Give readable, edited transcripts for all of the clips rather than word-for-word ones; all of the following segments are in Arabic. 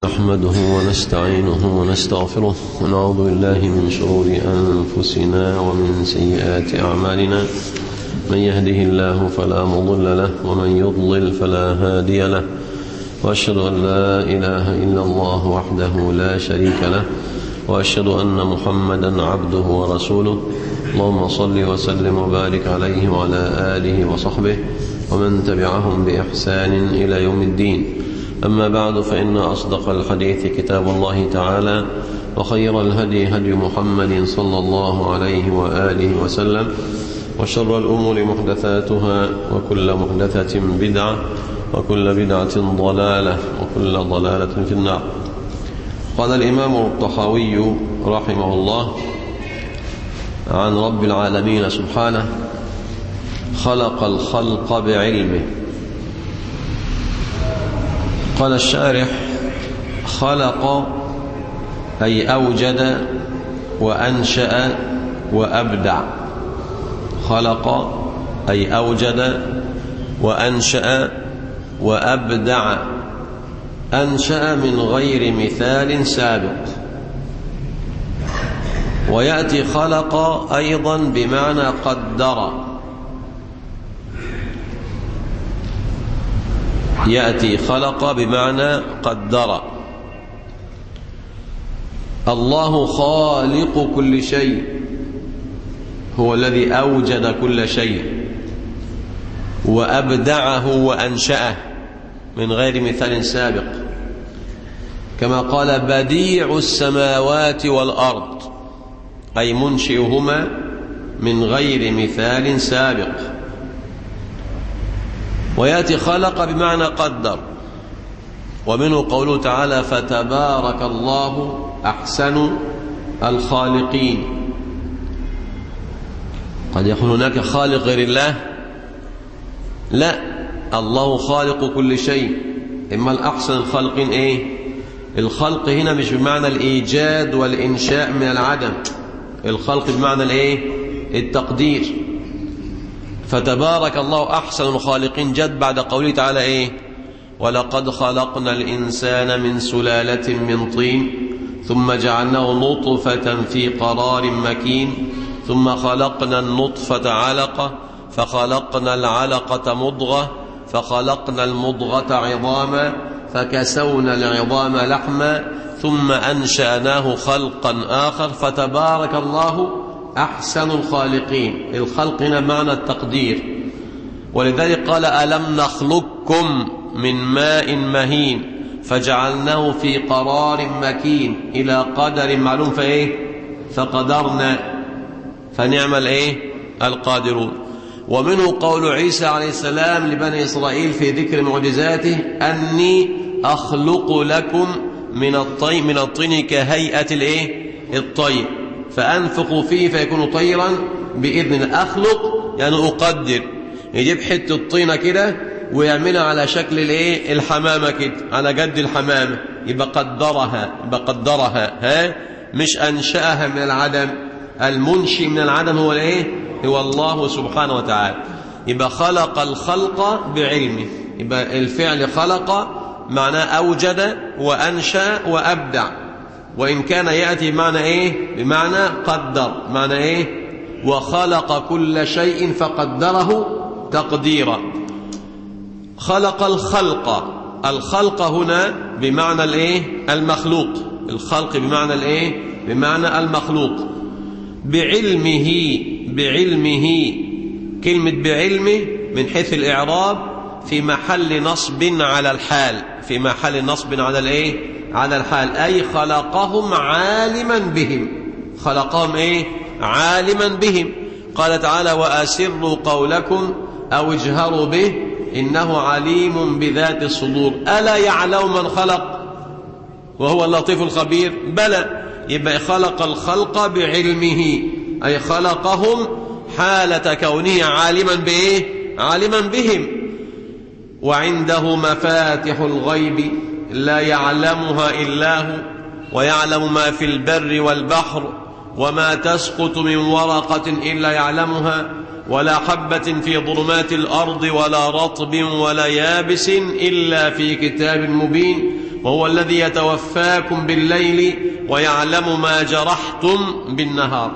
نحمده ونستعينه ونستغفره ونعوذ بالله من شرور أنفسنا ومن سيئات أعمالنا. من يهده الله فلا مضل له ومن يضلل فلا هادي له، وأشهد أن لا إله إلا الله وحده لا شريك له، وأشهد أن محمدا عبده ورسوله. اللهم صل وسلم وبارك عليه وعلى آله وصحبه ومن تبعهم بإحسان إلى يوم الدين. أما بعد، فإن أصدق الحديث كتاب الله تعالى، وخير الهدي هدي محمد صلى الله عليه وآله وسلم، وشر الأمور محدثاتها، وكل محدثة بدعة، وكل بدعة ضلالة، وكل ضلالة في النار. قال الإمام الطحاوي رحمه الله عن رب العالمين سبحانه: خلق الخلق بعلمه. قال الشارح: خلق أي أوجد وأنشأ وأبدع. خلق أي أوجد وأنشأ وأبدع. أنشأ من غير مثال سابق. ويأتي خلق أيضا بمعنى قدر. يأتي خلق بمعنى قدر. الله خالق كل شيء، هو الذي أوجد كل شيء وأبدعه وأنشأه من غير مثال سابق، كما قال: بديع السماوات والأرض، أي منشئهما من غير مثال سابق. ويأتي خلق بمعنى قدر، ومنه قوله تعالى: فتبارك الله أحسن الخالقين. قد يكون هناك خالق غير الله؟ لا، الله خالق كل شيء. إما الأحسن الخالقين إيه؟ الخلق هنا مش بمعنى الإيجاد والإنشاء من العدم، الخلق بمعنى الإيه؟ التقدير. فتبارك الله أحسن الخالقين جد بعد قوله تعالى إيه؟ ولقد خلقنا الإنسان من سلالة من طين ثم جعلناه نطفة في قرار مكين ثم خلقنا النطفة علقة فخلقنا العلقة مضغة فخلقنا المضغة عظاما فكسونا العظام لحما ثم أنشأناه خلقا آخر فتبارك الله أحسن الخالقين. الخلق هنا معنى التقدير، ولذلك قال: ألم نخلقكم من ماء مهين فجعلناه في قرار مكين إلى قدر معلوم فإيه؟ فقدرنا فنعم الإيه؟ القادرون. ومنه قول عيسى عليه السلام لبني إسرائيل في ذكر معجزاته: أني أخلق لكم من الطين كهيئة الإيه؟ الطير فأنفق فيه فيكون طيرا بإذن الله. أخلق يعني أقدر، يجيب حتة الطينة كده ويعملها على شكل الإيه؟ الحمامة كده، على قد الحمامة، يبقى قدرها ها، مش أنشأها من العدم. المنشئ من العدم هو الإيه؟ هو الله سبحانه وتعالى. يبقى خلق الخلق بعلمه. يبقى الفعل خلق معناه أوجد وأنشأ وأبدع، وإن كان يأتي بمعنى إيه؟ بمعنى قدر. معنى إيه؟ وخلق كل شيء فقدره تقديرا. خلق الخلق. الخلق هنا بمعنى الإيه؟ المخلوق. الخلق بمعنى الإيه؟ بمعنى المخلوق. بعلمه كلمة بعلمه من حيث الإعراب في محل نصب على الحال، في محل نصب على الإيه؟ على الحال، أي خلقهم عالما بهم. خلقهم إيه؟ عالما بهم. قال تعالى: وأسروا قولكم أو اجهروا به إنه عليم بذات الصدور. ألا يعلم من خلق وهو اللطيف الخبير؟ بلى. يبقى خلق الخلق بعلمه، أي خلقهم حالة كونه عالما بإيه؟ عالما بهم. وعنده مفاتح الغيب لا يعلمها إلا هو، ويعلم ما في البر والبحر، وما تسقط من ورقة إلا يعلمها، ولا حبة في ظلمات الأرض ولا رطب ولا يابس إلا في كتاب مبين. وهو الذي يتوفاكم بالليل ويعلم ما جرحتم بالنهار.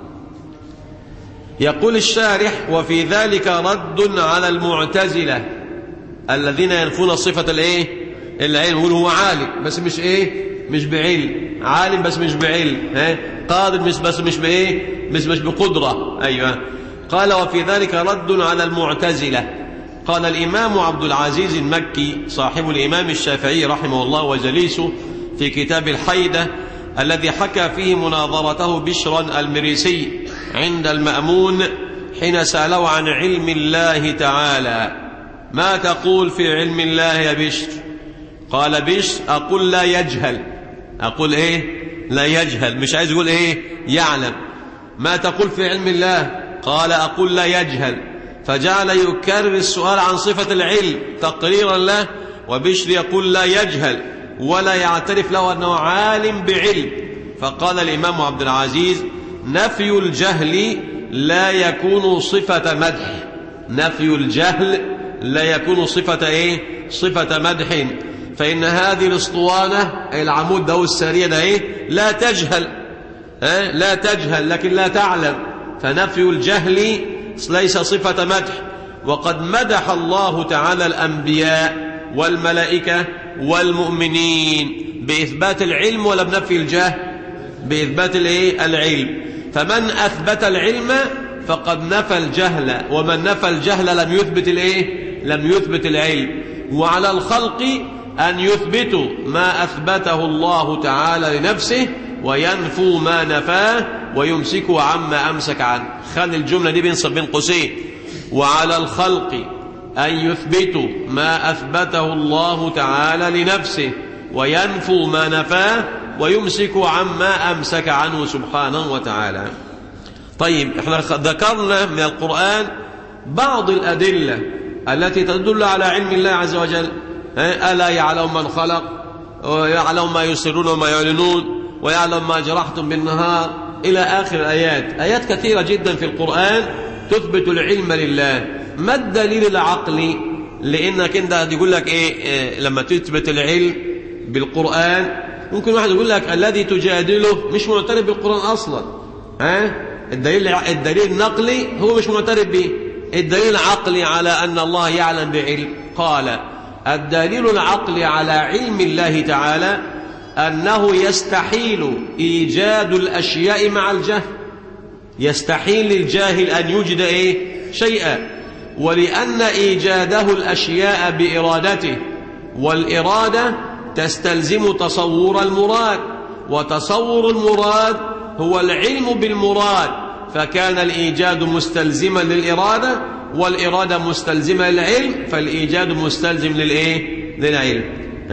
يقول الشارح: وفي ذلك رد على المعتزلة الذين ينفون صفة العلم، يقول هو عالم بس مش بعلم، عالم بس مش بعلم، قادر بس مش بقدرة. أيوة. قال: وفي ذلك رد على المعتزلة. قال الإمام عبد العزيز المكي صاحب الإمام الشافعي رحمه الله وجليسه في كتاب الحيدة الذي حكى فيه مناظرته بشرا المريسي عند المأمون حين سأله عن علم الله تعالى: ما تقول في علم الله يا بشر؟ قال بشر: أقول لا يجهل. أقول لا يجهل، مش عايز يقول يعلم. ما تقول في علم الله؟ قال: أقول لا يجهل. فجعل يكرر السؤال عن صفة العلم تقريرا له، وبشر يقول لا يجهل ولا يعترف له أنه عالم بعلم. فقال الإمام عبد العزيز: نفي الجهل لا يكون صفة مدح. نفي الجهل لا يكون صفة مدح، فإن هذه الاسطوانة العمود ده والسارية ده لا تجهل، لا تجهل لكن لا تعلم، فنفي الجهل ليس صفة مدح. وقد مدح الله تعالى الأنبياء والملائكة والمؤمنين بإثبات العلم ولا بنفي الجهل؟ بإثبات العلم. فمن أثبت العلم فقد نفى الجهل، ومن نفى الجهل لم يثبت العلم. وعلى الخلق أن يثبتوا ما أثبته الله تعالى لنفسه وينفوا ما نفاه ويمسكوا عما أمسك عنه. خلي الجملة دي بين قوسين: وعلى الخلق أن يثبتوا ما أثبته الله تعالى لنفسه وينفوا ما نفاه ويمسكوا عما أمسك عنه سبحانه وتعالى. طيب، احنا ذكرنا من القرآن بعض الأدلة التي تدل على علم الله عز وجل. ألا يعلم من خلق، ويعلم ما يسرون وما يعلنون، ويعلم ما جرحتم بالنهار، إلى آخر الآيات. آيات كثيرة جدا في القرآن تثبت العلم لله. ما الدليل العقلي؟ لأنك انت يقول لك لما تثبت العلم بالقرآن، ممكن واحد يقول لك الذي تجادله مش معترف بالقرآن أصلا. الدليل النقلي هو مش معترف به. الدليل العقلي على أن الله يعلم بعلم، قال: الدليل العقلي على علم الله تعالى أنه يستحيل إيجاد الأشياء مع الجهل. يستحيل للجاهل أن يوجد شيئا، ولأن إيجاده الأشياء بإرادته، والإرادة تستلزم تصور المراد، وتصور المراد هو العلم بالمراد، فكان الإيجاد مستلزما للإرادة، والإرادة مستلزمة للعلم، فالإيجاد مستلزم للعلم.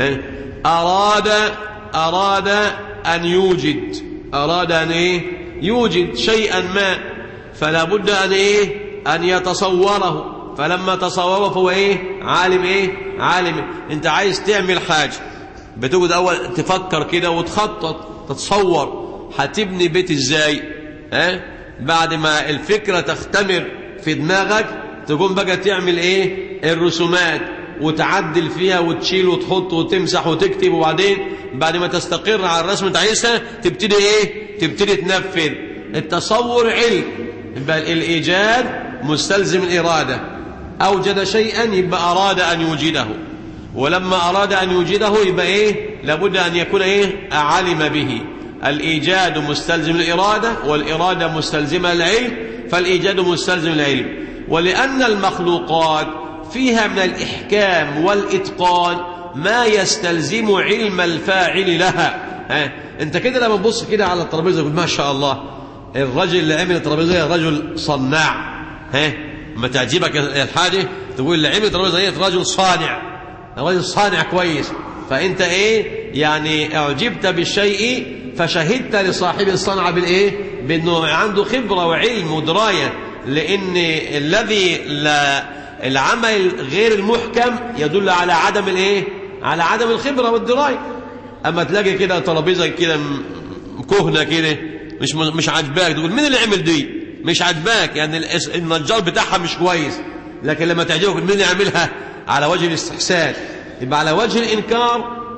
أراد أن يوجد، أراد أن يوجد شيئا ما، فلا بد أن يتصوره، فلما تصوره فهو عالم. انت عايز تعمل حاجة، بتقعد أول تفكر كده وتخطط، تتصور هتبني بيت ازاي. بعد ما الفكرة تختمر في دماغك تقوم بقى تعمل الرسومات، وتعدل فيها وتشيل وتحط وتمسح وتكتب، وبعدين بعد ما تستقر على الرسم انت عايزها تبتدي تنفذ. التصور علم، يبقى الإيجاد مستلزم الإرادة. أوجد شيئا يبقى أراد أن يوجده، ولما أراد أن يوجده يبقى لابد أن يكون علم به. الإيجاد مستلزم الإرادة، والإرادة مستلزمة العلم، فالإيجاد مستلزم العلم. ولأن المخلوقات فيها من الإحكام والإتقان ما يستلزم علم الفاعل لها. انت كده لما تبص كده على الترابيزه تقول ما شاء الله الرجل اللي عمل الترابيزه رجل صناع. لما تعجبك الحاجه تقول اللي عمل الترابيزه دي رجل صانع، رجل صانع كويس. فانت يعني اعجبت بالشيء فشهدت لصاحب الصنعه بانه عنده خبره وعلم ودرايه. لان الذي العمل غير المحكم يدل على عدم على عدم الخبره والدرايه. اما تلاقي كده ترابيزه كده كهنه كده مش عاجباك، تقول مين اللي عمل دي؟ مش عاجباك، يعني النجار بتاعها مش كويس. لكن لما تعجبك مين اللي عملها على وجه الاستحسان، يبقى على وجه الانكار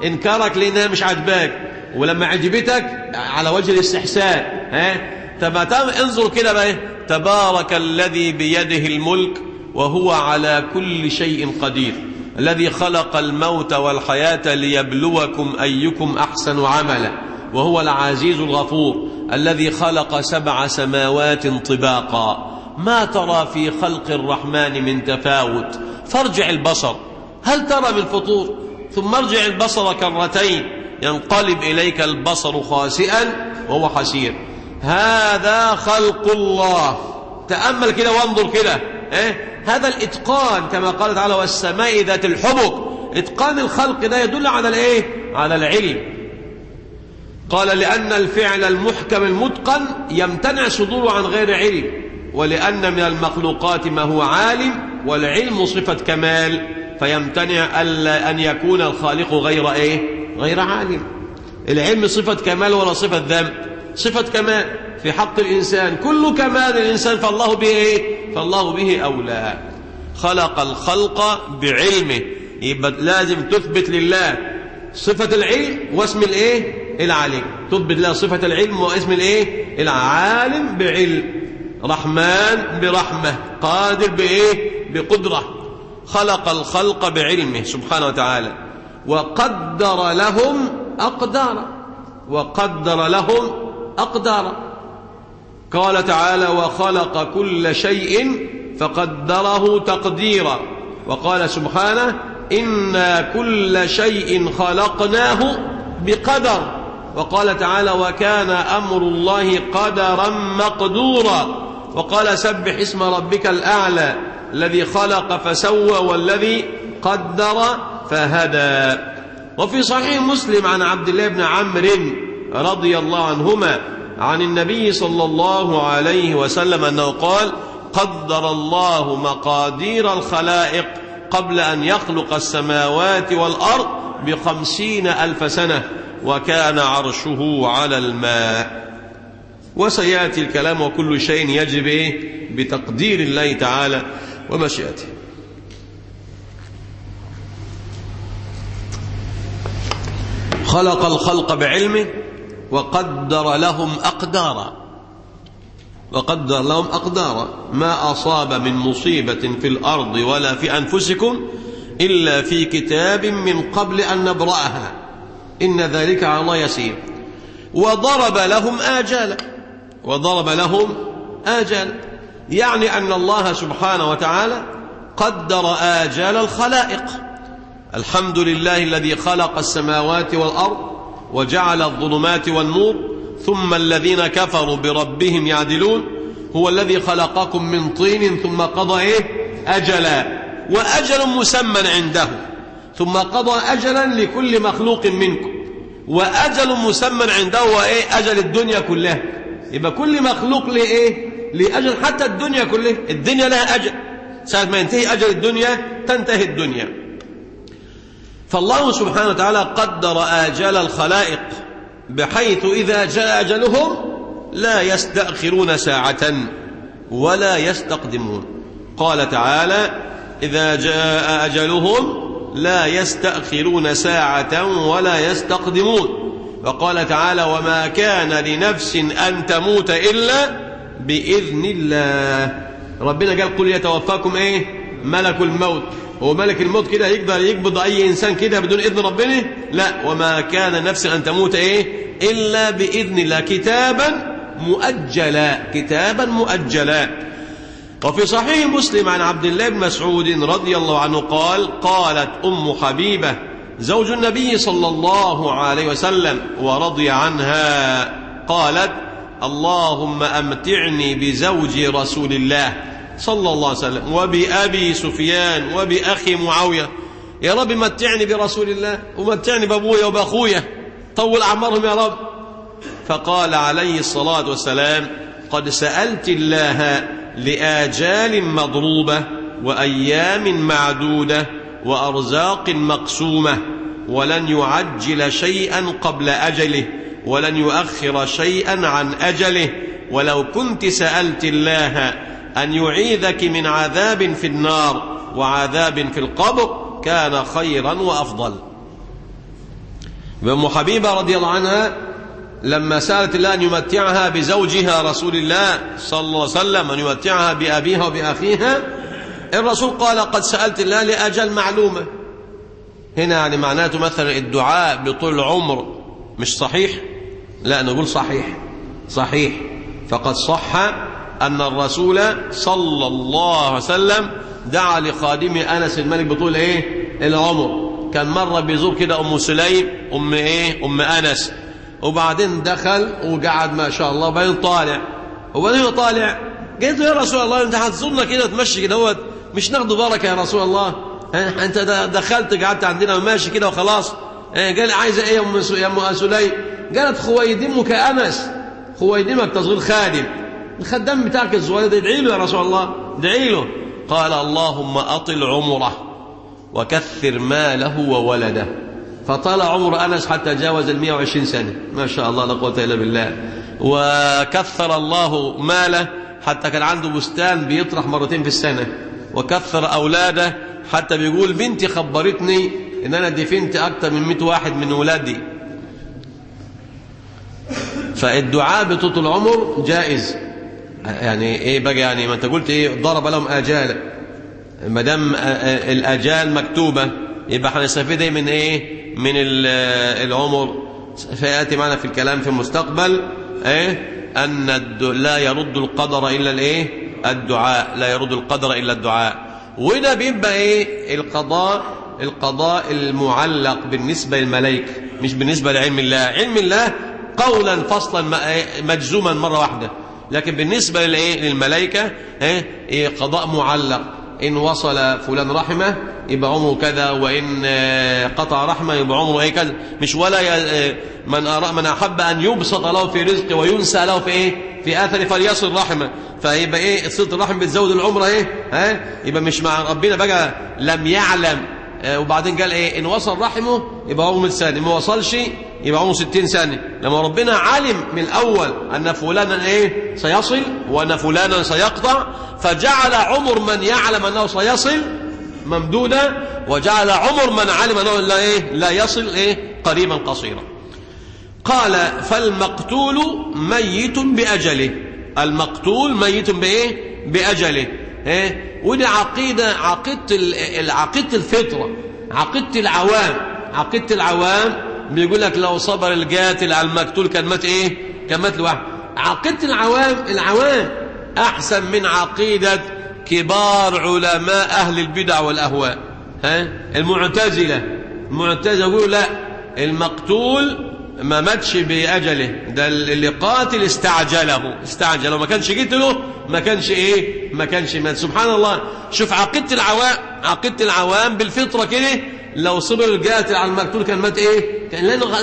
إنكارك لأنها مش عجباك، ولما عجبتك على وجه الاستحسان. انظر كده بقى، تبارك الذي بيده الملك وهو على كل شيء قدير، الذي خلق الموت والحياة ليبلوكم أيكم أحسن عملا، وهو العزيز الغفور، الذي خلق 7 سماوات طباقا، ما ترى في خلق الرحمن من تفاوت، فارجع البصر هل ترى من فطور، ثم ارجع البصر كرتين ينقلب إليك البصر خاسئا وهو حسير. هذا خلق الله. تأمل كده وانظر كده، هذا الإتقان كما قال تعالى والسماء ذات الحبك. إتقان الخلق ده يدل على الايه؟ على العلم. قال لأن الفعل المحكم المتقن يمتنع صدوره عن غير علم، ولأن من المخلوقات ما هو عالم، والعلم صفة كمال، فيمتنع ألا أن يكون الخالق غير غير عالم. العلم صفة كمال ولا صفة ذنب؟ صفة كمال في حق الإنسان، كل كمال الإنسان فالله به أولى. خلق الخلق بعلمه، يبقى لازم تثبت لله صفة العلم واسم العليم. تثبت له صفة العلم واسم العالم بعلم، رحمن برحمة، قادر بقدرة. خلق الخلق بعلمه سبحانه وتعالى، وقدر لهم أقدارا. قال تعالى وخلق كل شيء فقدره تقديرا. وقال سبحانه إنا كل شيء خلقناه بقدر. وقال تعالى وكان أمر الله قدرا مقدورا. وقال سبح اسم ربك الأعلى الذي خلق فسوى والذي قدر فهدى. وفي صحيح مسلم عن عبد الله بن عمرو رضي الله عنهما عن النبي صلى الله عليه وسلم أنه قال قدر الله مقادير الخلائق قبل أن يخلق السماوات والأرض ب50,000 سنة، وكان عرشه على الماء. وسيأتي الكلام وكل شيء يجب بتقدير الله تعالى ومشيئته. خلق الخلق بعلمه وقدر لهم أقدارا ما أصاب من مصيبة في الأرض ولا في أنفسكم إلا في كتاب من قبل أن نبرأها إن ذلك على الله يسير. وضرب لهم آجال، يعني أن الله سبحانه وتعالى قدر آجال الخلائق. الحمد لله الذي خلق السماوات والأرض وجعل الظلمات والنور ثم الذين كفروا بربهم يعدلون. هو الذي خلقكم من طين ثم قضى أجلا، وأجل مسمى عنده، ثم قضى أجلا لكل مخلوق منكم، وأجل مسمى عنده هو أجل الدنيا كلها. يبقى كل مخلوق لأجل، حتى الدنيا كلها، الدنيا لها أجل، ساعة ما ينتهي أجل الدنيا تنتهي الدنيا. فالله سبحانه وتعالى قدر آجال الخلائق بحيث إذا جاء أجلهم لا يستأخرون ساعة ولا يستقدمون. قال تعالى إذا جاء أجلهم لا يستأخرون ساعة ولا يستقدمون. وقال تعالى وما كان لنفس أن تموت إلا بإذن الله. ربنا قال قل يتوفاكم ملك الموت. هو ملك الموت كده يقدر يقبض أي إنسان كده بدون إذن ربنا؟ لا، وما كان نفس أن تموت إلا بإذن الله، كتابا مؤجلا. وفي صحيح مسلم عن عبد الله بن مسعود رضي الله عنه قال قالت أم حبيبة زوج النبي صلى الله عليه وسلم ورضي عنها قالت اللهم أمتعني بزوج رسول الله صلى الله عليه وسلم وبأبي سفيان وبأخي معاوية. يا رب متعني برسول الله ومتعني بأبويا وبأخويا، طول أعمارهم يا رب. فقال عليه الصلاة والسلام قد سألت الله لآجال مضروبة وأيام معدودة وأرزاق مقسومة، ولن يعجل شيئا قبل أجله ولن يؤخر شيئا عن أجله. ولو كنت سألت الله أن يعيذك من عذاب في النار وعذاب في القبر كان خيرا وأفضل. أم حبيبة رضي الله عنها لما سألت الله أن يمتعها بزوجها رسول الله صلى الله عليه وسلم، أن يمتعها بأبيها وبأخيها، الرسول قال قد سألت الله لأجل معلومة. هنا يعني معناته مثلا الدعاء بطول العمر مش صحيح؟ لا، نقول صحيح. فقد صح أن الرسول صلى الله عليه وسلم دعا لخادم أنس الملك بطول العمر. كان مرة بيزور كده أم سليم أم أنس، وبعدين دخل وقعد ما شاء الله، وبعدين طالع قلت له يا رسول الله أنت هتزورنا كده وتمشي كده مش ناخد بركة يا رسول الله؟ أنت دخلت قعدت عندنا وماشي كده وخلاص. قال عايزة إيه يا أم سليم؟ قالت خويدمك أنس، خويدمك تصغير خادم، الخدام بتاعك الصغير ده ادعي له يا رسول الله، ادعي له. قال اللهم أطل عمره وكثر ماله وولده. فطال عمر أنس حتى جاوز 120 سنة، ما شاء الله لا قوة إلا بالله. وكثر الله ماله حتى كان عنده بستان بيطرح مرتين في السنة. وكثر أولاده حتى بيقول بنتي خبرتني إن أنا دفنت أكثر من 100 واحد من ولادي. فالدعاء بطول العمر جائز. يعني إيه بقى؟ يعني ما أنت قلت ضرب لهم آجالا، ما دام الآجال مكتوبة يبقى هنستفيد من العمر. فيأتي معنا في الكلام في المستقبل أن لا يرد القدر إلا الدعاء، لا يرد القدر إلا الدعاء. وده بيبقى القضاء المعلق بالنسبة للملائكة مش بالنسبة لعلم الله. علم الله قولا فصلا مجزوما مرة واحدة، لكن بالنسبة للملائكة قضاء معلق. إن وصل فلان رحمه يبقى عمره كذا، وإن قطع رحمه يبقى عمره كذا. مش ولا من أحب أن يبسط له في رزقه وينسى له في آثره فليصل رحمه. فيبقى صلة الرحم بتزود العمر يبقى مش مع ربنا بقى لم يعلم. وبعدين قال إن وصل رحمه يبقى عمره 100 سنة، ما وصلش يبقى عمره 60 سنة. لما ربنا علم من الأول أن فلانا سيصل وأن فلانا سيقطع، فجعل عمر من يعلم أنه سيصل ممدودا، وجعل عمر من علم أنه لا يصل قريبا قصيرا. قال فالمقتول ميت بأجله، المقتول ميت بأجله. ودي عقيدة الفطرة، عقيدة العوام بيقول لك لو صبر القاتل على المقتول كان مات لوحده. عقيدة العوام أحسن من عقيدة كبار علماء أهل البدع والأهواء. المعتزلة يقولوا لا، المقتول ما ماتش بأجله، ده اللي قاتل استعجله، ما كانش قتله ما كانش مات. سبحان الله. شوف عقيدة العوام بالفطرة كده، لو صبر القاتل على المقتول كان مات كان لأنه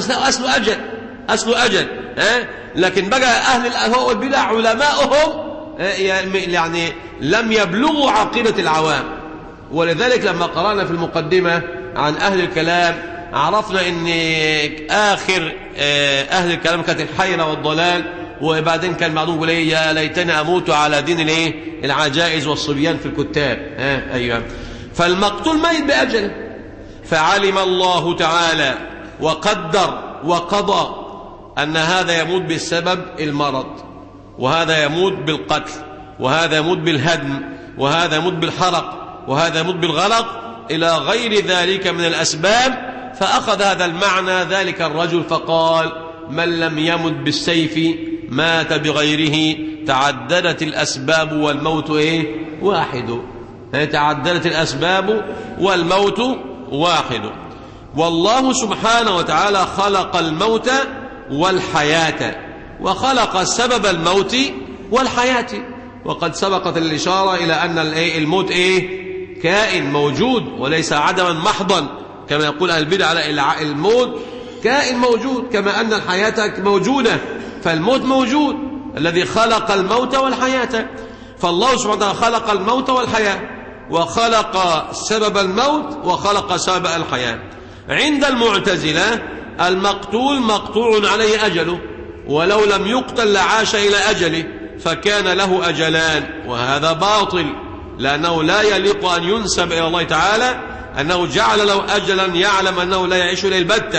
أصله أجل. لكن بقى أهل الأهواء والبدع علماؤهم يعني لم يبلغوا عقيدة العوام. ولذلك لما قرأنا في المقدمة عن أهل الكلام عرفنا ان آخر أهل الكلام كانت الحيرة والضلال، وبعدين كان بعضهم يقول يا ليتني أموت على دين العجائز والصبيان في الكتاب. أيوة. فالمقتول ميت بأجله، فعلم الله تعالى وقدر وقضى أن هذا يموت بسبب المرض، وهذا يموت بالقتل، وهذا يموت بالهدم، وهذا يموت بالحرق، وهذا يموت بالغلق إلى غير ذلك من الأسباب. فأخذ هذا المعنى ذلك الرجل فقال من لم يمت بالسيف مات بغيره، تعددت الأسباب والموت واحد. تعددت الأسباب والموت واحد. والله سبحانه وتعالى خلق الموت والحياة، وخلق سبب الموت والحياة. وقد سبقت الإشارة إلى أن الموت كائن موجود وليس عدما محضا كما يقول أهل البدع. الموت كائن موجود كما أن الحياة موجودة، فالموت موجود، الذي خلق الموت والحياة. فالله سبحانه وتعالى خلق الموت والحياة، وخلق سبب الموت وخلق سبب الحياة. عند المعتزلة المقتول مقطوع عليه أجله، ولو لم يقتل لعاش إلى أجله، فكان له أجلان، وهذا باطل، لأنه لا يليق أن ينسب إلى الله تعالى أنه جعل له أجلا يعلم أنه لا يعيش إليه البتة،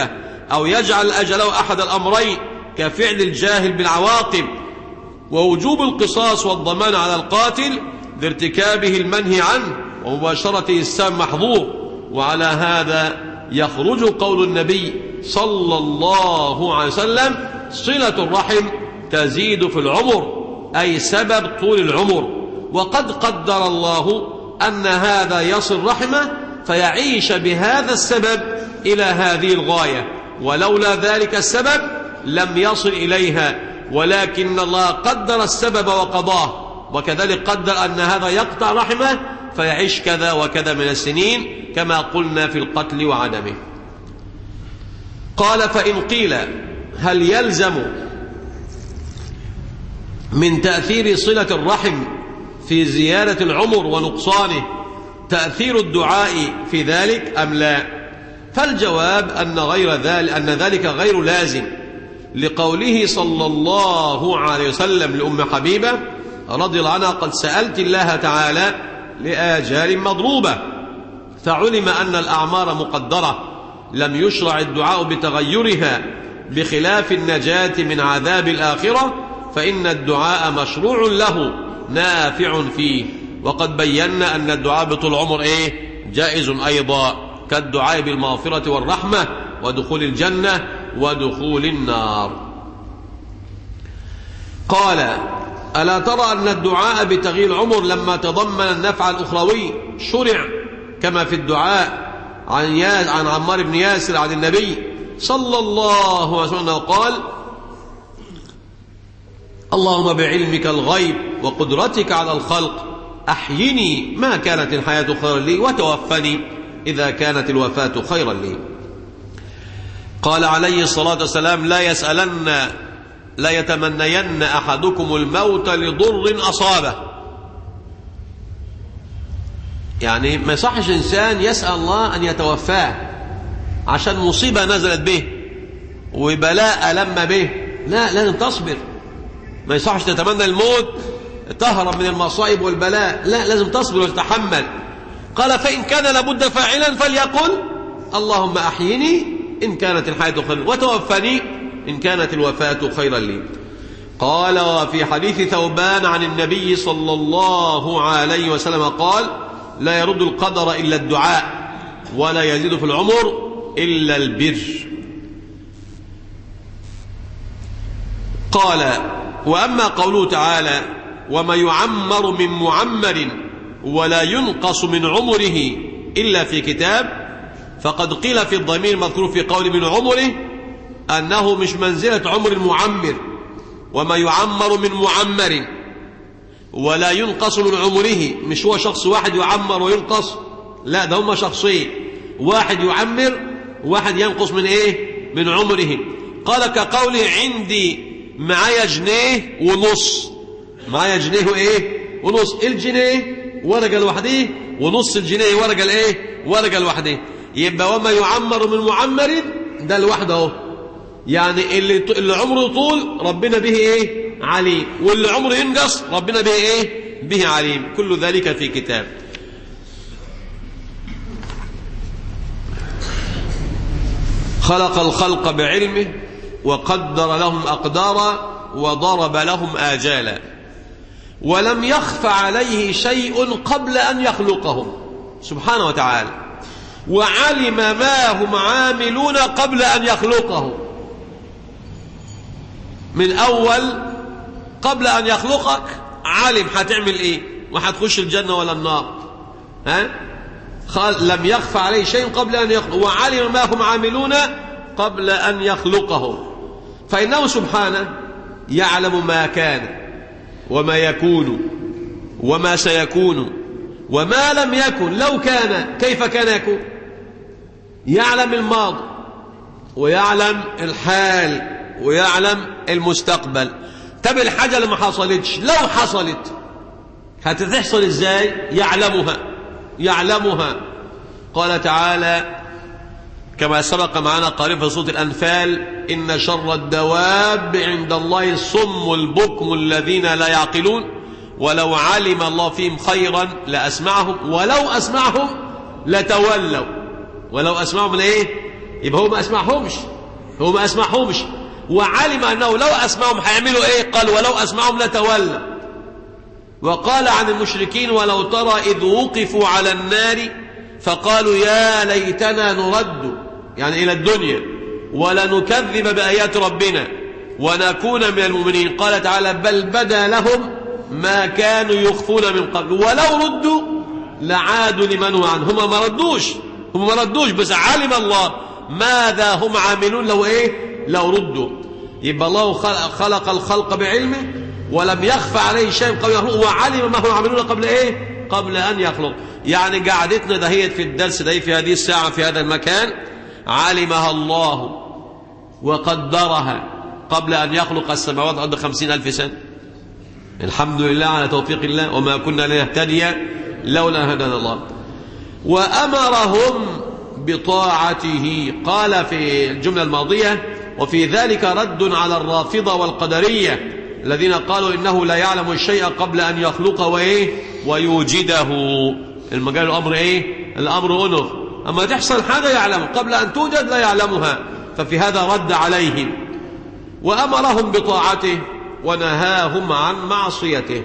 أو يجعل أجله أحد الأمرين كفعل الجاهل بالعواقب، ووجوب القصاص والضمان على القاتل لارتكابه المنهي عنه ومباشرته السام محظور. وعلى هذا يخرج قول النبي صلى الله عليه وسلم: صلة الرحم تزيد في العمر، أي سبب طول العمر. وقد قدر الله أن هذا يصل رحمه فيعيش بهذا السبب إلى هذه الغاية، ولولا ذلك السبب لم يصل إليها، ولكن الله قدر السبب وقضاه، وكذلك قدر أن هذا يقطع رحمه فيعيش كذا وكذا من السنين كما قلنا في القتل وعدمه. قال: فإن قيل هل يلزم من تأثير صلة الرحم في زيادة العمر ونقصانه تأثير الدعاء في ذلك أم لا؟ فالجواب أن ذلك غير لازم، لقوله صلى الله عليه وسلم لأم حبيبة رضي الله عنها: قد سألت الله تعالى لآجال مضروبة، فعلم أن الأعمار مقدرة، لم يشرع الدعاء بتغيرها، بخلاف النجاة من عذاب الآخرة فإن الدعاء مشروع له نافع فيه. وقد بينا أن الدعاء بطول العمر جائز أيضا، كالدعاء بالمغفرة والرحمة ودخول الجنة ودخول النار. قال: ألا ترى أن الدعاء بتغيير العمر لما تضمن النفع الأخروي شرع، كما في الدعاء عن عمار بن ياسر عن النبي صلى الله عليه وسلم قال: اللهم بعلمك الغيب وقدرتك على الخلق أحيني ما كانت الحياة خيرا لي، وتوفني إذا كانت الوفاة خيرا لي. قال عليه الصلاة والسلام: لا يتمنين أحدكم الموت لضر أصابه. يعني ما يصحش إنسان يسأل الله أن يتوفاه عشان مصيبة نزلت به وبلاء ألم به، لا، لازم تصبر. ما يصحش تتمنى الموت تهرب من المصائب والبلاء، لا، لازم تصبر وتتحمل. قال: فإن كان لابد فاعلا فليقل اللهم أحيني إن كانت الحياة خيرا وتوفني إن كانت الوفاة خيرا لي. قال: وفي حديث ثوبان عن النبي صلى الله عليه وسلم قال: لا يرد القدر إلا الدعاء، ولا يزيد في العمر إلا البر. قال: وأما قوله تعالى: وما يعمر من معمر ولا ينقص من عمره إلا في كتاب، فقد قيل في الضمير المذكور في قول من عمره أنه مش منزلة عمر المعمر، وما يعمر من معمر ولا ينقص من عمره، مش هو شخص واحد يعمر وينقص، لا، ده هما شخصين، واحد يعمر واحد ينقص من عمره. قال: كقوله عندي معايا جنيه ونص، معايا جنيه ونص، الجنيه ورقة لوحده ونص الجنيه ورقة لوحده. يبقى وما يعمر من معمر ده لوحده اهو، يعني اللي عمره طول ربنا به عليم، واللي عمره ينقص ربنا به به عليم، كل ذلك في كتاب. خلق الخلق بعلمه وقدر لهم أقدارا وضرب لهم آجالا، ولم يخف عليه شيء قبل أن يخلقهم سبحانه وتعالى، وعلم ما هم عاملون قبل أن يخلقهم. من أول قبل أن يخلقك علم هتعمل وهتخش الجنة ولا النار. لم يخف عليه شيء قبل أن يخلق، وعلم ما هم عاملون قبل أن يخلقهم، فإنه سبحانه يعلم ما كان وما يكون وما سيكون وما لم يكن لو كان كيف كان يكون. يعلم الماضي ويعلم الحال ويعلم المستقبل. طب الحاجة اللي ما حصلتش لو حصلت هتحصل ازاي؟ يعلمها. قال تعالى كما سبق معنا قريبا في سورة الأنفال: إن شر الدواب عند الله الصم البكم الذين لا يعقلون ولو علم الله فيهم خيرا لأسمعهم ولو أسمعهم لتولوا. ولو أسمعهم يبقى هو ما أسمعهمش، هو ما أسمعهمش، وعلم أنه لو أسمعهم هيعملوا إيه؟ قال ولو أسمعهم لتولى. وقال عن المشركين ولو ترى إذ وقفوا على النار فقالوا يا ليتنا نرد، يعني إلى الدنيا، ولا نكذب بآيات ربنا ونكون من المؤمنين. قال تعالى بل بدا لهم ما كانوا يخفون من قبل ولو ردوا لعادوا لمن هو عنه. هم ما ردوش بس علم الله ماذا هم عاملون لو إيه؟ لو ردوا. يبقى الله خلق الخلق بعلمه ولم يخفى عليه شيء قبل يخلق، وعلم ما هو عاملون قبل إيه؟ قبل أن يخلق. يعني قعدتنا دهيت في الدرس ده في هذه الساعة في هذا المكان علمها الله وقدرها قبل أن يخلق السماوات عند 50,000 سنة. الحمد لله على توفيق الله، وما كنا لنهتدي لولا هدانا الله. وأمرهم بطاعته. قال في الجملة الماضية وفي ذلك رد على الرافضة والقدرية الذين قالوا إنه لا يعلم الشيء قبل أن يخلق وإيه ويوجده. المجال الأمر إيه؟ الأمر أنف، أما تحصل حاجة يعلم، قبل أن توجد لا يعلمها، ففي هذا رد عليهم. وأمرهم بطاعته ونهاهم عن معصيته.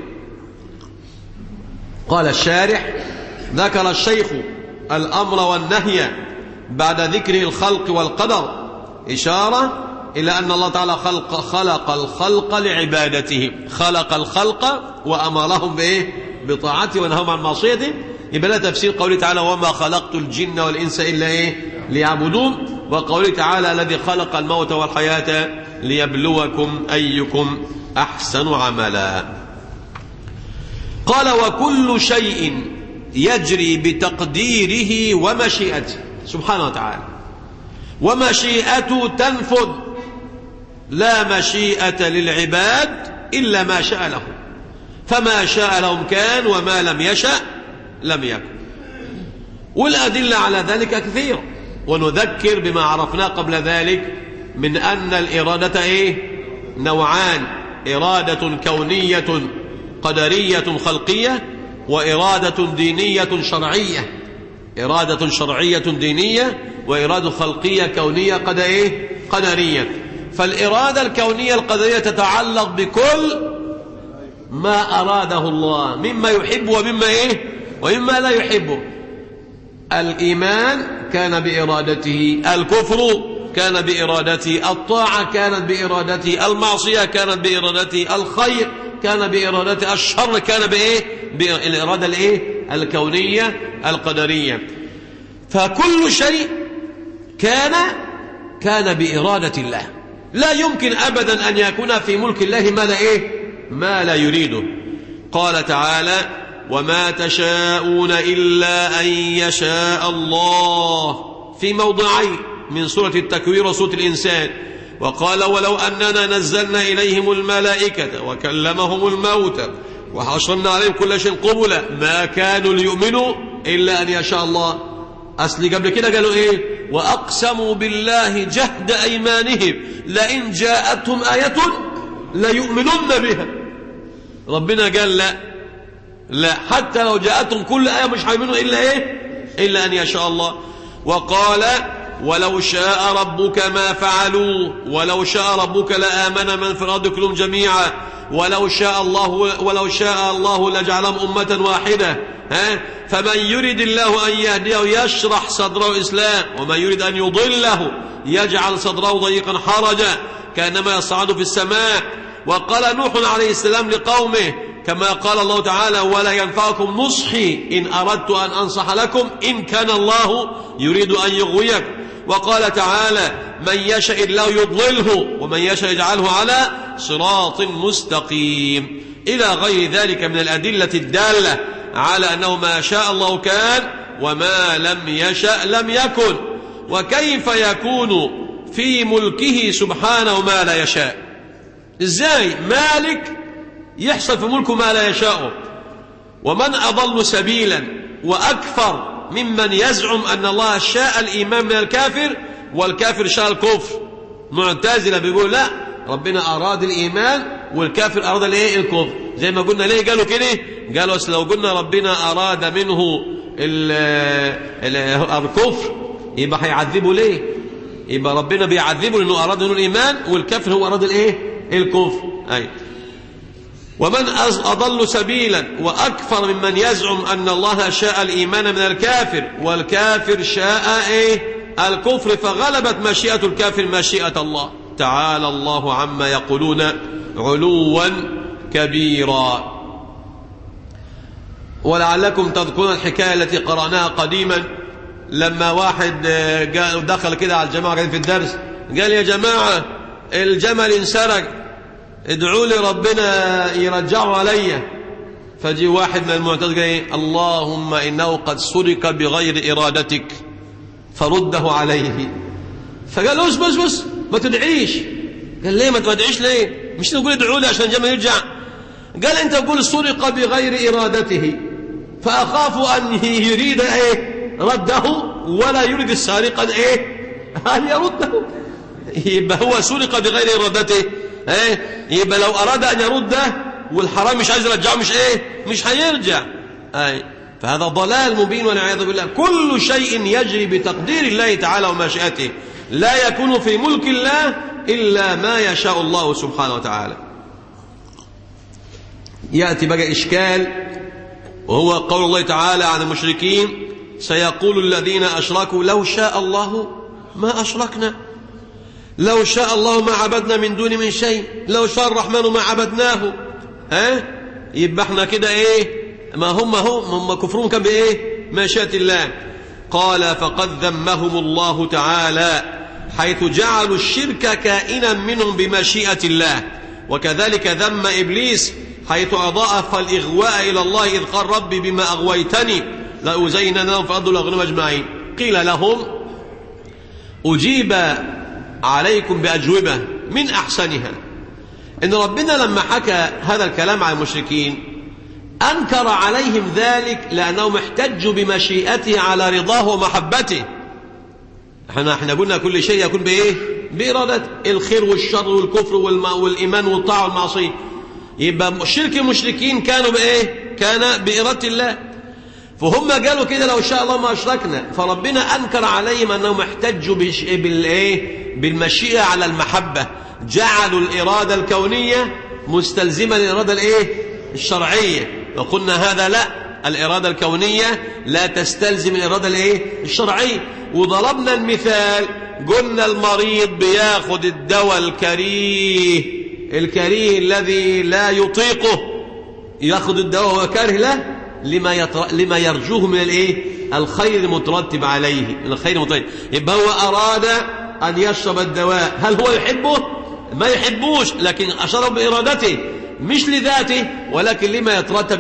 قال الشارح ذكر الشيخ الأمر والنهي بعد ذكره الخلق والقدر إشارة إلى أن الله تعالى خلق الخلق لعبادته، خلق الخلق وأمرهم بإيه؟ بطاعته ونهاهم عن معصيته. يبقى لها تفسير قوله تعالى وما خلقت الجن والإنس إلا إيه؟ ليعبدون. وقوله تعالى الذي خلق الموت والحياة ليبلوكم أيكم أحسن عملا. قال وكل شيء يجري بتقديره ومشيئته سبحانه وتعالى، ومشيئته تنفذ، لا مشيئة للعباد إلا ما شاء لهم، فما شاء لهم كان وما لم يشأ لم يكن. والأدلة على ذلك كثيرة، ونذكر بما عرفناه قبل ذلك من أن الإرادة إيه؟ نوعان: إرادة كونية قدرية خلقية، وإرادة دينية شرعية. إرادة شرعية دينية، وإرادة خلقية كونية قدرية. فالإرادة الكونية القدرية تتعلق بكل ما أراده الله مما يحب ومما لا يحبه. الإيمان كان بإرادته، الكفر كان بإرادته، الطاعة كانت بإرادته، المعصية كانت بإرادته، الخير كان بإرادته، الشر كان بالإرادة الكونية القدرية. فكل شيء كان بإرادة الله. لا يمكن أبدا أن يكون في ملك الله ما لا يريده. قال تعالى وما تشاءون إلا أن يشاء الله في موضعين من سورة التكوير وسورة الإنسان. وقال ولو أننا نزلنا إليهم الملائكة وكلمهم الموتى وحشرنا عليهم كل شيء قبلا ما كانوا ليؤمنوا إلا أن يشاء الله. أصل قبل كده قالوا وأقسموا بالله جهد أيمانهم لئن جاءتهم آية ليؤمنن بها. ربنا قال لا حتى لو جاءتهم كل آية مش هيؤمنوا إلا أن يشاء الله. وقال ولو شاء ربك ما فعلوا ولو شاء ربك لآمن من في الأرض كلهم جميعا ولو شاء الله لجعلهم أمة واحدة. فمن يريد الله أن يهديه يشرح صدره إسلام ومن يريد أن يضله يجعل صدره ضيقا حرجا كأنما يصعد في السماء. وقال نوح عليه السلام لقومه كما قال الله تعالى ولا ينفعكم نصحي إن أردت أن أنصح لكم إن كان الله يريد أن يغويكم. وقال تعالى من يشاء الله يضلله ومن يشاء يجعله على صراط مستقيم إلى غير ذلك من الأدلة الدالة على أنه ما شاء الله كان وما لم يشاء لم يكن. وكيف يكون في ملكه سبحانه ما لا يشاء؟ إزاي مالك يحصل في ملكه ما لا يشاء؟ ومن أضل سبيلا وأكثر ممن يزعم أن الله شاء الإيمان من الكافر والكافر شاء الكفر. معتزلة بيقول لا ربنا أراد الإيمان والكافر أراد الكفر. زي ما قلنا ليه قالوا كده؟ قالوا لو قلنا ربنا أراد منه الكفر يبقى هيعذبه ليه؟ يبقى ربنا بيعذبه لأنه أراد منه الإيمان، والكافر هو أراد الإيه؟ الكفر. أي. ومن أضل سبيلا وأكثر ممن يزعم أن الله شاء الإيمان من الكافر والكافر شاء إيه؟ الكفر، فغلبت مشيئة الكافر مشيئة الله. تعالى الله عما يقولون علوا كبيرا. ولعلكم تذكرون الحكاية التي قرأناها قديما، لما واحد دخل كده على الجماعة في الدرس قال يا جماعة الجمل انسرق، ادعوا لي ربنا يرجعه علي. فجي واحد من المعتزلة قال اللهم إنه قد سرق بغير إرادتك فرده عليه. فقال له بس ما تدعيش. قال ليه ما تدعيش ليه؟ مش تقول ادعوا لي عشان الجمل يرجع؟ قال انت تقول سرق بغير إرادته، فأخاف أن يريد ايه رده ولا يريد السارق ايه أن يرده. يبقى هو سرق بغير إرادته، ايه يبقى لو أراد أن يرده والحرام مش عايز يرجعه مش هيرجع. فهذا ضلال مبين والعياذ بالله. كل شيء يجري بتقدير الله تعالى ومشيئته، لا يكون في ملك الله إلا ما يشاء الله سبحانه وتعالى. يأتي بقى إشكال، وهو قول الله تعالى عن المشركين سيقول الذين أشركوا لو شاء الله ما أشركنا، لو شاء الله ما عبدنا من دون من شيء، لو شاء الرحمن ما عبدناه. يبقى احنا كده ايه؟ ما هم كفرهم كان بايه؟ مشيئة الله. قال فقد ذمهم الله تعالى حيث جعلوا الشرك كائنا منهم بمشيئة الله، وكذلك ذم إبليس حيث أضاف الإغواء إلى الله إذ قال ربي بما أغويتني لأزينن لهم في الأرض ولأغوينهم أجمعين. قيل لهم أجيب عليكم بأجوبة من أحسنها، إن ربنا لما حكى هذا الكلام عن المشركين أنكر عليهم ذلك لأنهم احتجوا بمشيئته على رضاه ومحبته. احنا قلنا كل شيء يكون بإيه؟ بإرادة الخير والشر والكفر والإيمان والطاعة والمعصية. يبقى شرك المشركين كانوا بإيه؟ كان بإرادة الله. فهم قالوا كده لو شاء الله ما أشركنا، فربنا أنكر عليهم أنهم احتجوا بالمشيئة على المحبة، جعلوا الإرادة الكونية مستلزمة للإرادة الشرعية. وقلنا هذا لا، الإرادة الكونية لا تستلزم الإرادة الشرعية. وضربنا المثال قلنا المريض بياخد الدواء الكريه الذي لا يطيقه، ياخد الدواء وهو كاره له لما يرجوه من الخير المترتب عليه، الخير المترتب. يبقى هو أراد أن يشرب الدواء، هل هو يحبه؟ ما يحبوش، لكن أشرب بإرادته مش لذاته، ولكن لما يترتب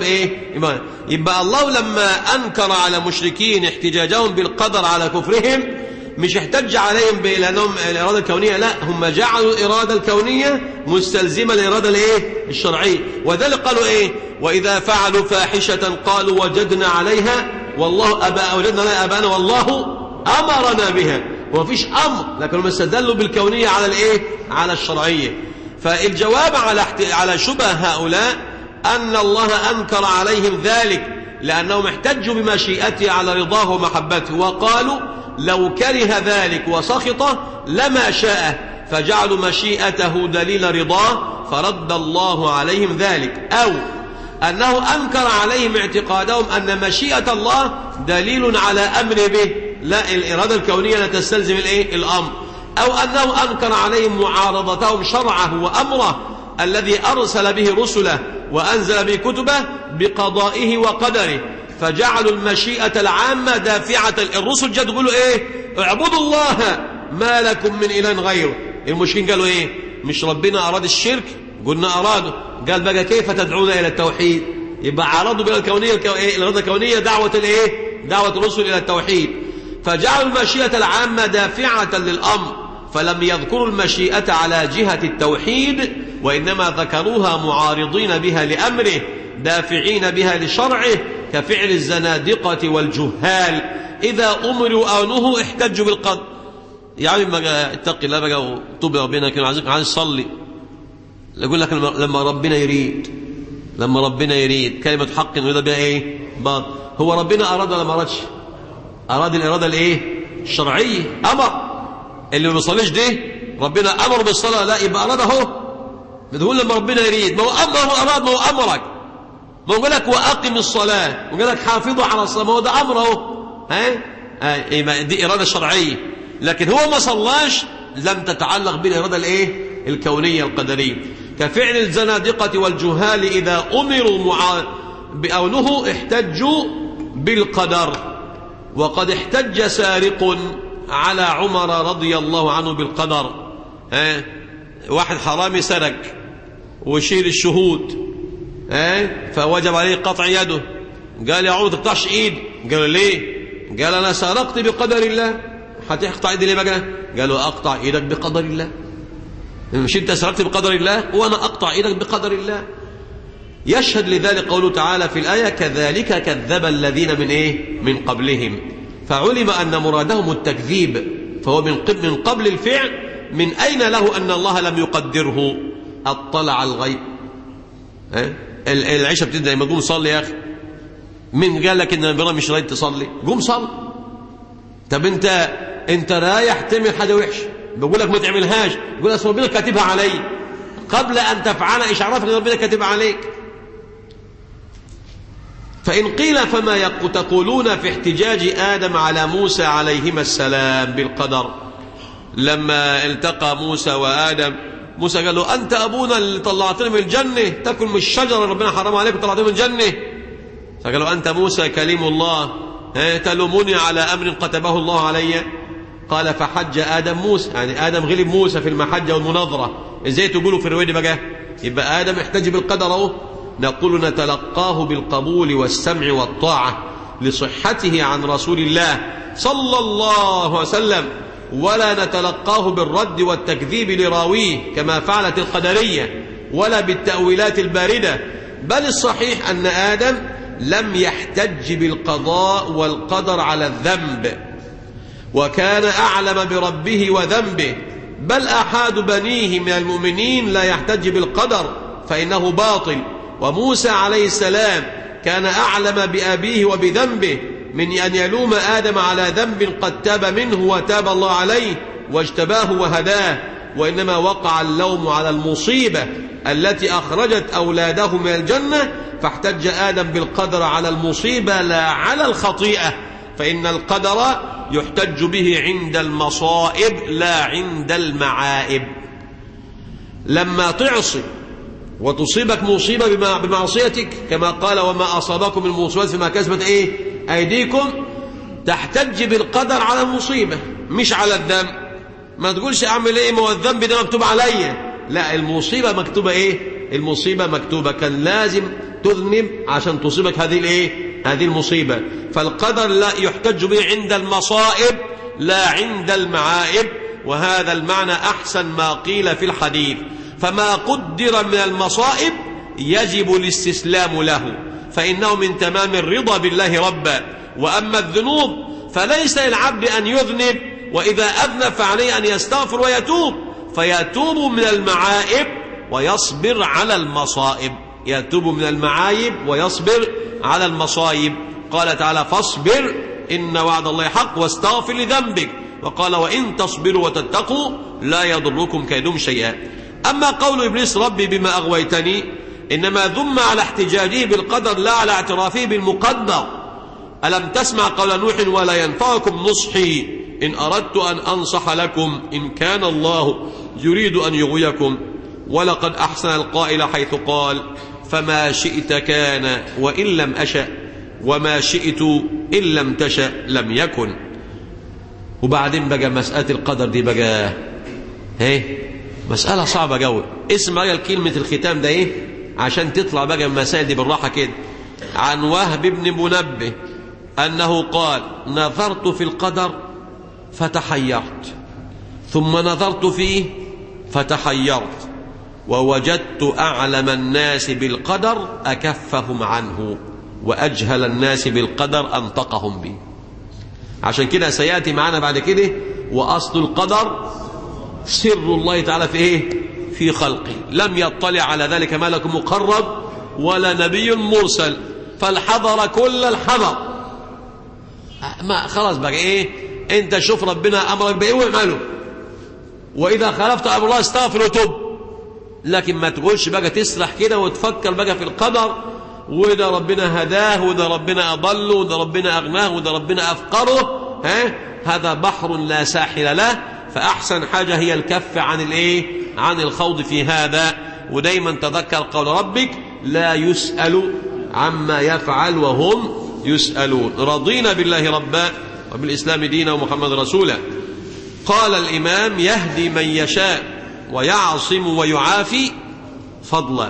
يبقى الله لما أنكر على مشركين احتجاجهم بالقدر على كفرهم مش احتج عليهم لأنهم الإرادة الكونية، لا، هم جعلوا الإرادة الكونية مستلزمة للإرادة الشرعية. وذلك قالوا وإذا فعلوا فاحشة قالوا وجدنا عليها وجدنا عليها آباءنا والله أمرنا بها. ومفيش أمر، لكنهم استدلوا بالكونية على الشرعية. فالجواب على شبه هؤلاء أن الله أنكر عليهم ذلك لأنهم احتجوا بمشيئته على رضاه ومحبته، وقالوا لو كره ذلك وسخطه لما شاء، فجعلوا مشيئته دليل رضاه فرد الله عليهم ذلك. أو أنه أنكر عليهم اعتقادهم أن مشيئة الله دليل على أمر به، لا، الإرادة الكونية لا تستلزم الأمر. أو أنه أنكر عليهم معارضتهم شرعه وأمره الذي أرسل به رسله وأنزل به كتبه بقضائه وقدره، فجعلوا المشيئة العامة دافعة. الرسل جاءوا يقولوا اعبدوا الله ما لكم من إله غيره. المشركين قالوا مش ربنا أراد الشرك؟ قلنا أراده. قال بقى كيف تدعون إلى التوحيد؟ يبقى عرضوا بلا الكونية الإرادة الكونية دعوة الرسل إلى التوحيد، فجعلوا المشيئة العامة دافعة للأمر، فلم يذكروا المشيئة على جهة التوحيد، وإنما ذكروها معارضين بها لأمره دافعين بها لشرعه، كفعل الزنادقة والجهال إذا أمروا أو نهوا احتجوا بالقدر. يعني ما اتقي الله بقى وطوب ربنا كانوا عايز يصلي، يقول لك لما ربنا يريد كلمة حق إنه بها باطل. هو ربنا أراد ولا ما أرادش؟ أراد الإرادة الشرعية، أمر اللي ما بيصليش ده ربنا أمر بالصلاة، لا يبقى أراد أهو، بتقول لما ربنا يريد، ما هو أراد، ما هو أمرك، ما هو قال لك وأقم الصلاة، وقال لك حافظوا على الصلاة، ما هو ده أمر أهو. دي إرادة شرعية. لكن هو ما صلاش لم تتعلق بالإرادة الإيه؟ الكونية القدرية. كفعل الزنادقة والجهال إذا أمروا بأونه احتجوا بالقدر. وقد احتج سارق على عمر رضي الله عنه بالقدر. واحد حرامي سرق وشيل الشهود، فوجب عليه قطع يده. قال يا عمر تقطعش ايد؟ قال ليه؟ قال انا سرقت بقدر الله. هتقطع ايدي ليه بقى؟ قالوا اقطع ايدك بقدر الله، مش انت سرقت بقدر الله وانا اقطع ايدك بقدر الله. يشهد لذلك قوله تعالى في الآية كذلك كذب الذين من قبلهم، فعلم أن مرادهم التكذيب، فهو من قبل الفعل. من أين له أن الله لم يقدره؟ اطلع الغيب. العشاء بتبدأ لما قوم صلي يا أخي، من قال لك إن ربنا مش رايد تصلي؟ قوم صلي. طب أنت رايح تعمل حاجة وحشة، بقول لك ما تعملهاش، بقول لك ربنا كاتبها علي، قبل أن تفعلها إيش عرفك إن ربنا كاتبها عليك؟ فإن قيل فما تقولون في احتجاج آدم على موسى عليهما السلام بالقدر؟ لما التقى موسى وآدم، موسى قال له أنت أبونا اللي طلعتنا من الجنة، تأكل من الشجرة اللي ربنا حرام عليك وطلعتنا من الجنة. فقال له أنت موسى كليم الله، تلومني على أمر كتبه الله علي؟ قال فحج آدم موسى، يعني آدم غلب موسى في المحجة والمناظرة. إزاي تقولوا في الرواية بقى يبقى آدم احتج بالقدر اهو؟ نقول نتلقاه بالقبول والسمع والطاعة لصحته عن رسول الله صلى الله عليه وسلم، ولا نتلقاه بالرد والتكذيب لراويه كما فعلت القدرية، ولا بالتأويلات الباردة. بل الصحيح أن آدم لم يحتج بالقضاء والقدر على الذنب، وكان أعلم بربه وذنبه. بل أحد بنيه من المؤمنين لا يحتج بالقدر فإنه باطل. وموسى عليه السلام كان أعلم بأبيه وبذنبه من أن يلوم آدم على ذنب قد تاب منه وتاب الله عليه واجتباه وهداه، وإنما وقع اللوم على المصيبة التي أخرجت أولاده من الجنة، فاحتج آدم بالقدر على المصيبة لا على الخطيئة، فإن القدر يحتج به عند المصائب لا عند المعائب. لما تعصي وتصيبك مصيبة بمعصيتك كما قال وما أصابكم من مصيبة فيما كسبت أيديكم، تحتج بالقدر على المصيبة مش على الذنب. ما تقولش أعمل ما هو الذنب ده مكتوب عليا، لا، المصيبة مكتوبة المصيبة مكتوبة، كان لازم تذنب عشان تصيبك هذه المصيبة. فالقدر لا يحتج به عند المصائب لا عند المعائب، وهذا المعنى أحسن ما قيل في الحديث. فما قدر من المصائب يجب الاستسلام له، فإنه من تمام الرضا بالله ربا. وأما الذنوب فليس للعبد أن يذنب، وإذا أذنب فعليه أن يستغفر ويتوب، فيتوب من المعائب ويصبر على المصائب، يتوب من المعايب ويصبر على المصائب. قال تعالى فاصبر إن وعد الله حق واستغفر لذنبك، وقال وإن تصبروا وتتقوا لا يضركم كيدهم شيئا. أما قول إبليس ربي بما أغويتني إنما ذم على احتجاجه بالقدر لا على اعترافه بالمقدر. ألم تسمع قول نوح ولا ينفعكم نصحي إن أردت أن أنصح لكم إن كان الله يريد أن يغويكم. ولقد أحسن القائل حيث قال فما شئت كان وإن لم أشأ وما شئت إن لم تشأ لم يكن. وبعدين بقى مسألة القدر دي بقى مسألة صعبة قوي. اسمع يا كلمة الختام ده عشان تطلع بقى المسائل دي بالراحة كده. عن وهب بن منبه أنه قال نظرت في القدر فتحيرت، ثم نظرت فيه فتحيرت، ووجدت أعلم الناس بالقدر أكفهم عنه، وأجهل الناس بالقدر أنطقهم به. عشان كده سيأتي معنا بعد كده وأصل القدر سر الله تعالى في خلقه، لم يطلع على ذلك ملك مقرب ولا نبي مرسل، فالحذر كل الحذر. ما خلاص بقى انت شوف ربنا امرك بايه واعمله، وإذا خالفت أمر الله استغفر وتب. لكن ما تقولش بقى تسرح كده وتفكر بقى في القدر، وده ربنا هداه، وده ربنا أضله، وده ربنا أغناه، وده ربنا أفقره. هذا بحر لا ساحل له. فأحسن حاجة هي الكف عن الخوض في هذا. ودايما تذكر قول ربك لا يسأل عما يفعل وهم يسألون. رضينا بالله ربا وبالإسلام دينا ومحمد رسولا. قال الإمام يهدي من يشاء ويعصم ويعافي فضلا،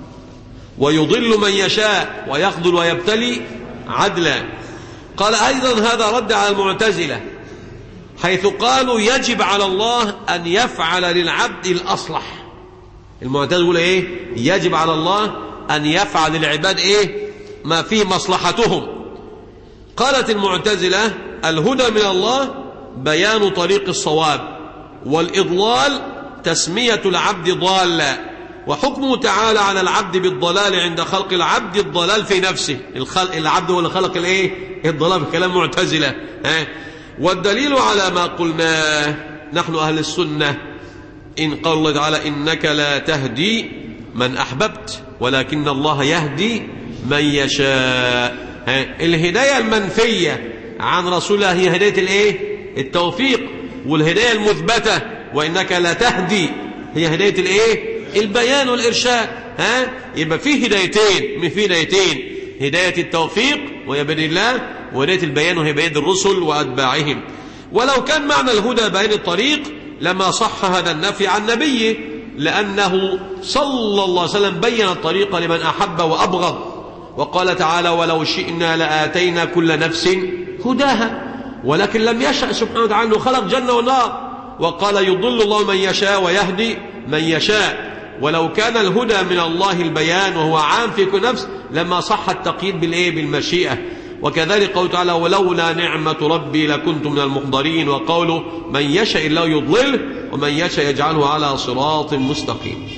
ويضل من يشاء ويخذل ويبتلي عدلا. قال أيضا هذا رد على المعتزلة حيث قالوا يجب على الله أن يفعل للعبد الأصلح. المعتزلة يقول يجب على الله أن يفعل للعباد ما فيه مصلحتهم. قالت المعتزلة الهدى من الله بيان طريق الصواب، والإضلال تسمية العبد ضالا، وحكمه تعالى على العبد بالضلال عند خلق العبد الضلال في نفسه. العبد هو اللي خلق الضلال بكلام معتزلة. والدليل على ما قلناه نحن أهل السنة إن قال الله تعالى إنك لا تهدي من أحببت ولكن الله يهدي من يشاء. الهداية المنفية عن رسول الله هي هداية التوفيق، والهداية المثبتة وإنك لا تهدي هي هداية البيان والإرشاد. يبقى فيه هدايتين، هداية التوفيق وهي بيد الله، وهداية البيان وهي بيد الرسل وأتباعهم. ولو كان معنى الهدى بيان الطريق لما صح هذا النفي عن نبيه، لأنه صلى الله عليه وسلم بين الطريق لمن أحب وأبغض. وقال تعالى ولو شئنا لآتينا كل نفس هداها، ولكن لم يشأ سبحانه وتعالى أنه خلق جنة ونار. وقال يضل الله من يشاء ويهدي من يشاء. ولو كان الهدى من الله البيان وهو عام في كل نفس لما صح التقييد بالمشيئة. وكذلك قوله تعالى ولولا نعمة ربي لكنت من المحضرين. وقوله من يشاء الله يضلله ومن يشاء يجعله على صراط مستقيم.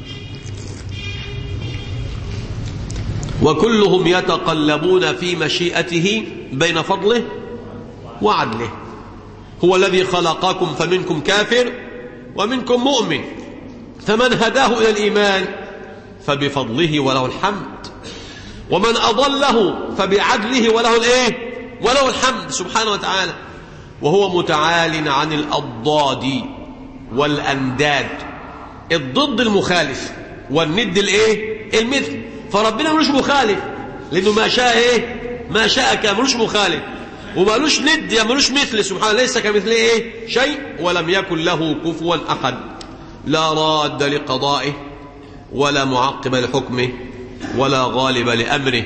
وكلهم يتقلبون في مشيئته بين فضله وعدله. هو الذي خلقكم فمنكم كافر ومنكم مؤمن، فمن هداه إلى الإيمان فبفضله وله الحمد، ومن أضله فبعدله وله الحمد سبحانه وتعالى. وهو متعال عن الأضداد والأنداد. الضد المخالف والند المثل. فربنا ملوش مخالف لأنه ما شاء كان ملوش مخالف، ومالوش ند يعني ملوش مثل سبحانه، ليس كمثله شيء ولم يكن له كفوا أحد. لا راد لقضائه ولا معقب لحكمه ولا غالب لأمره.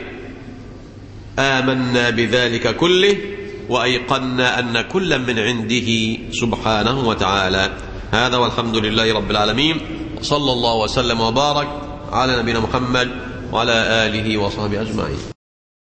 آمنا بذلك كله وأيقنا أن كل من عنده سبحانه وتعالى. هذا والحمد لله رب العالمين، صلى الله وسلم وبارك على نبينا محمد وعلى آله وصحبه أجمعين.